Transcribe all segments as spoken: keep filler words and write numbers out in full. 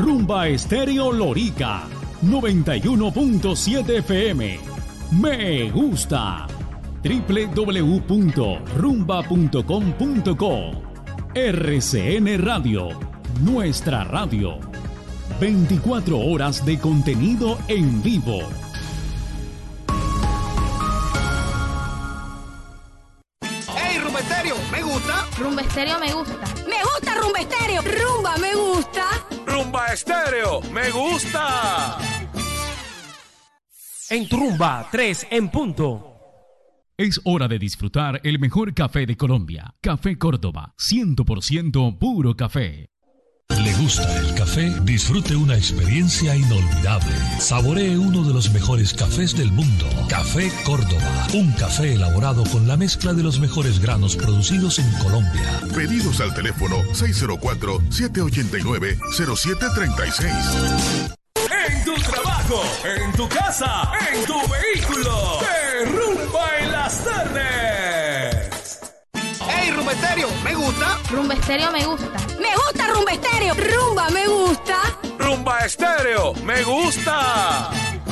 Rumba Estéreo Lorica, noventa y uno punto siete F M. Me gusta. doble u doble u doble u punto rumba punto com punto co. R C N Radio, nuestra radio. veinticuatro horas de contenido en vivo. ¡Hey, Rumba Estéreo! ¿Me gusta? Rumba Estéreo me gusta. ¡Me gusta Rumba Estéreo! ¡Rumba me gusta! ¡Rumba Estéreo me gusta! En tu rumba, tres en punto. Es hora de disfrutar el mejor café de Colombia. Café Córdoba, cien por ciento puro café. ¿Le gusta el café? Disfrute una experiencia inolvidable. Saboree uno de los mejores cafés del mundo. Café Córdoba. Un café elaborado con la mezcla de los mejores granos producidos en Colombia. Pedidos al teléfono seis cero cuatro, siete ocho nueve, cero siete tres seis. En tu trabajo, en tu casa, en tu vehículo. ¡Te rumba en las tardes! ¡Hey, Rumba Estéreo! ¿Me gusta? Rumba Estéreo me gusta. ¡Me gusta Rumba Estéreo! ¡Rumba me gusta! ¡Rumba Estéreo me gusta!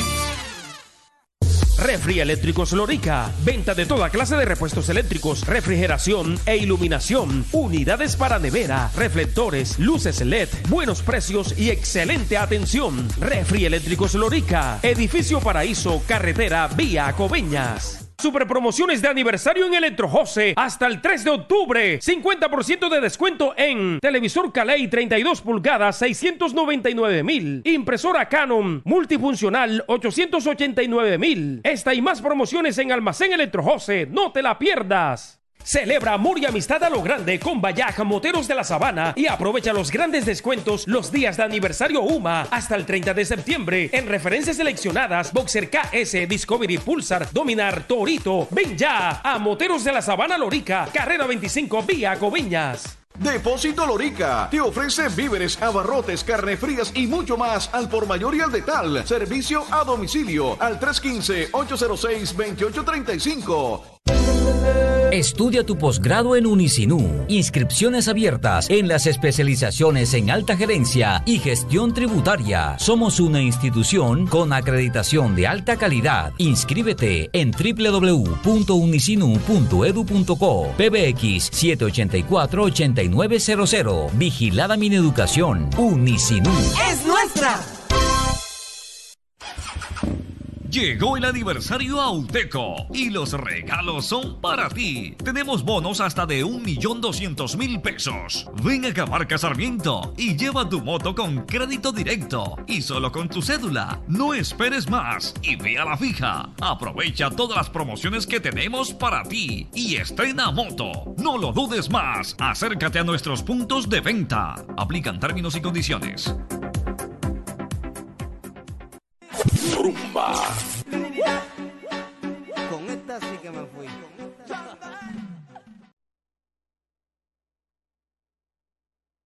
Refri Eléctricos Lorica. Venta de toda clase de repuestos eléctricos, refrigeración e iluminación. Unidades para nevera, reflectores, luces L E D, buenos precios y excelente atención. Refri Eléctricos Lorica. Edificio Paraíso, carretera Vía Coveñas. Super promociones de aniversario en Electrojose hasta el tres de octubre. cincuenta por ciento de descuento en televisor Calei treinta y dos pulgadas, seiscientos noventa y nueve mil. Impresora Canon multifuncional, ochocientos ochenta y nueve mil. Esta y más promociones en Almacén Electrojose. No te la pierdas. Celebra amor y amistad a lo grande con Bayac Moteros de la Sabana y aprovecha los grandes descuentos los días de aniversario U M A hasta el treinta de septiembre en referencias seleccionadas Boxer K S, Discovery, Pulsar, Dominar, Torito. Ven ya a Moteros de la Sabana Lorica, carrera veinticinco, Vía Coveñas. Depósito Lorica te ofrece víveres, abarrotes, carne frías y mucho más al por mayor y al detal. Servicio a domicilio al tres uno cinco, ocho cero seis, dos ocho tres cinco. Estudia tu posgrado en Unisinú. Inscripciones abiertas en las especializaciones en alta gerencia y gestión tributaria. Somos una institución con acreditación de alta calidad. Inscríbete en doble u doble u doble u punto unisinú punto edu punto co. P B X siete ocho cuatro, ocho nueve cero cero. Vigilada Mineducación. Unisinú. ¡Es nuestra! Llegó el aniversario Auteco y los regalos son para ti. Tenemos bonos hasta de un millón doscientos mil pesos. Ven a Camarca Sarmiento y lleva tu moto con crédito directo y solo con tu cédula. No esperes más y ve a la fija. Aprovecha todas las promociones que tenemos para ti y estrena moto. No lo dudes más. Acércate a nuestros puntos de venta. Aplican términos y condiciones. Rumba